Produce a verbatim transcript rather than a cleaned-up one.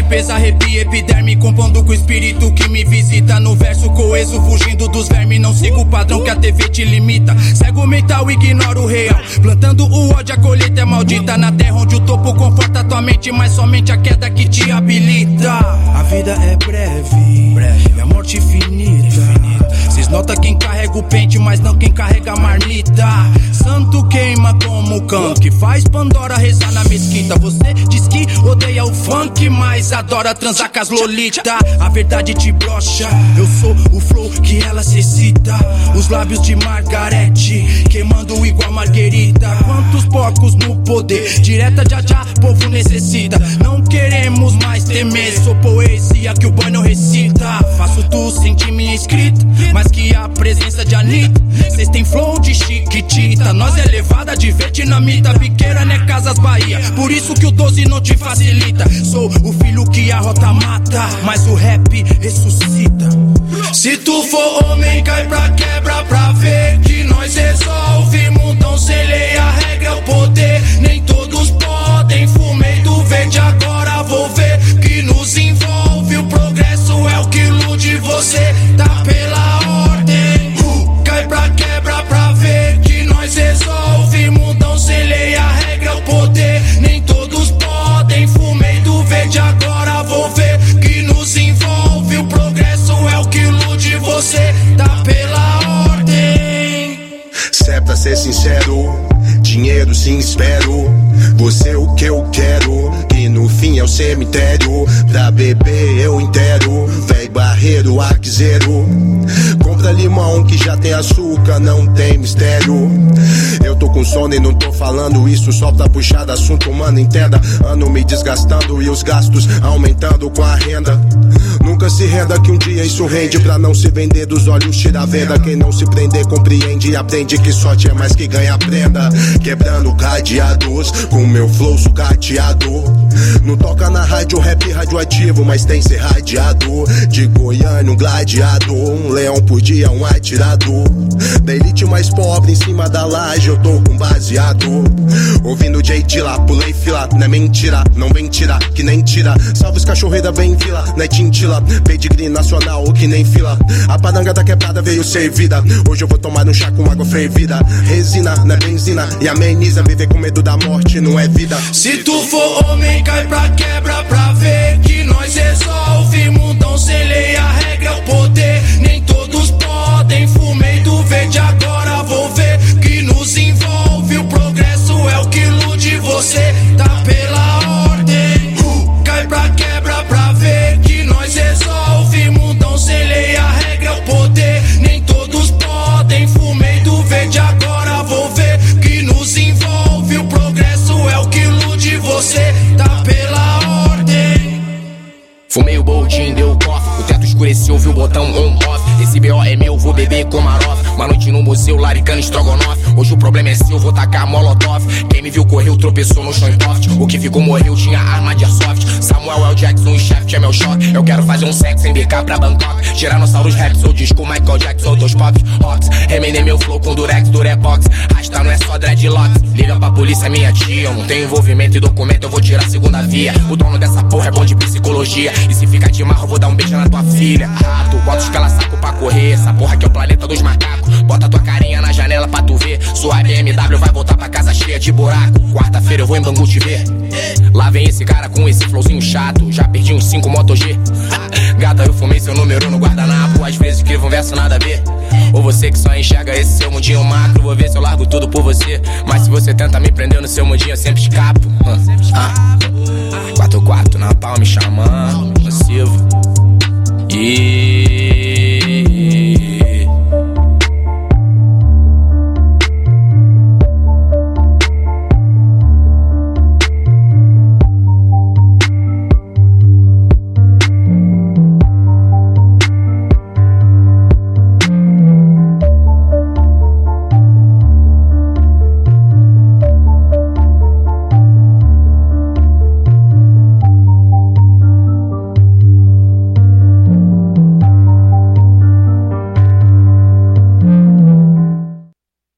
limpeza, arrepia epiderme, compondo com o espírito que me visita. No verso coeso, fugindo dos vermes, não sigo o padrão que a T V te limita. Cego mental, ignora o real, plantando o ódio, a colheita é maldita. Na terra onde o topo conforta tua mente, mas somente a queda que te habilita. A vida é breve, breve. E a morte finita. Cês notam quem carrega o pente, mas não quem carrega a marmita. Santo queima como cão, que faz Pandora rezar na mesquita. Você diz que odeia o funk, mas adora transar com as lolita. A verdade te brocha, eu sou o flow que ela cecita. Os lábios de Margarete, queimando igual Marguerita. Quantos porcos no poder, direta já já, povo necessita. Não queremos mais temer, sou poesia que o boy não recita. Faço tu sentir minha escrita, mais que a presença de Anitta. Cês tem flow de chiquitita, nós é levada de vietnamita. Biqueira, né, Casas Bahia, por isso que o doze não te facilita. Sou o filho que a rota mata, mas o rap ressuscita. Se tu for homem, cai pra quebra pra ver que nós resolve. Mundão sem lei, a regra é o poder. Nem todos podem, fumei do verde, agora vou ver que nos envolve. O progresso é o que ilude você, tá pela ordem. uh, Cai pra quebra pra ver que nós resolve. Mundão sem lei, a regra é o poder. Nem todos podem, fumei do verde, agora vou ver que nos envolve. O progresso é o que ilude você, tá pela ordem. Se é pra ser sincero, dinheiro sim espero. Você o que eu quero, que no fim é o cemitério. Pra beber eu inteiro, véi barreiro, arquiseiro. Compra limão que já tem açúcar, não tem mistério. Eu tô com sono e não tô falando isso só pra puxar do assunto, mano, entenda. Ano me desgastando e os gastos aumentando com a renda. Nunca se renda que um dia isso rende. Pra não se vender dos olhos tira a venda. Quem não se prender compreende e aprende que sorte é mais que ganha prenda. Quebrando cadeados com meu flow sucateado. Não toca na rádio rap radioativo, mas tem ser radiado. De Goiânia um gladiador, um leão por dia um atirador. Da elite mais pobre em cima da laje eu tô com baseado. Ouvindo J Dilla, pulei fila, não é mentira, não vem tirar, que nem tira. Salve os cachorreira bem vila, não é tintila. Pedigree nacional, que nem fila. A paranga da quebrada veio servida. Hoje eu vou tomar um chá com água fervida. Resina, não é benzina, e ameniza. Viver com medo da morte não é vida. Se tu for homem, cai pra quebra pra ver que nós resolve. Mundão sem lei, a regra é o poder. Nem todos podem, fumei do verde, agora vou ver que nos envolve. O progresso é o que ilude você, tá pela ordem. uh, Cai pra quebra pra ver que nós resolve. Mundão sem lei, a regra é o poder. Nem todos podem, fumei do verde, agora vou ver que nos envolve. O progresso é o que ilude você, tá pela ordem. Fumei o boldinho, deu o cofre. O teto escureceu, viu o botão on-off. Esse B O é meu, vou beber com marofa. Uma noite no museu, laricando estrogonofe. Hoje o problema é seu, vou tacar molotov. Quem me viu correu, tropeçou no chão em poft. O que ficou morreu, tinha arma de airsoft. Samuel L. Jackson e Shaft é meu choque. Eu quero fazer um sexo em B K pra Bangkok. Tiranossauro rap, sou disco, Michael Jackson, dois pops, Rocks. Remenei meu flow com Durex, Durepox. Rasta não é só dreadlocks. Liga pra polícia, minha tia. Eu não tenho envolvimento e documento, eu vou tirar a segunda via. O dono dessa porra é bom de psicologia. E se ficar de marro, eu vou dar um beijo na tua filha. Rato, bota os cala-saco pra correr. Essa porra aqui é o planeta dos macacos. Bota tua carinha na janela pra tu ver. Sua B M W vai voltar pra casa cheia de buraco. Quarta-feira eu vou em Bangu te ver. Lá vem esse cara com esse flowzinho chato. Já perdi uns cinco Moto G. Gata, eu fumei seu número no guardanapo. Às vezes escrevo um verso nada a ver. Ou você que só enxerga esse seu mundinho macro. Vou ver se eu largo tudo por você. Mas se você tenta me prender no seu mundinho, eu sempre escapo. Ah.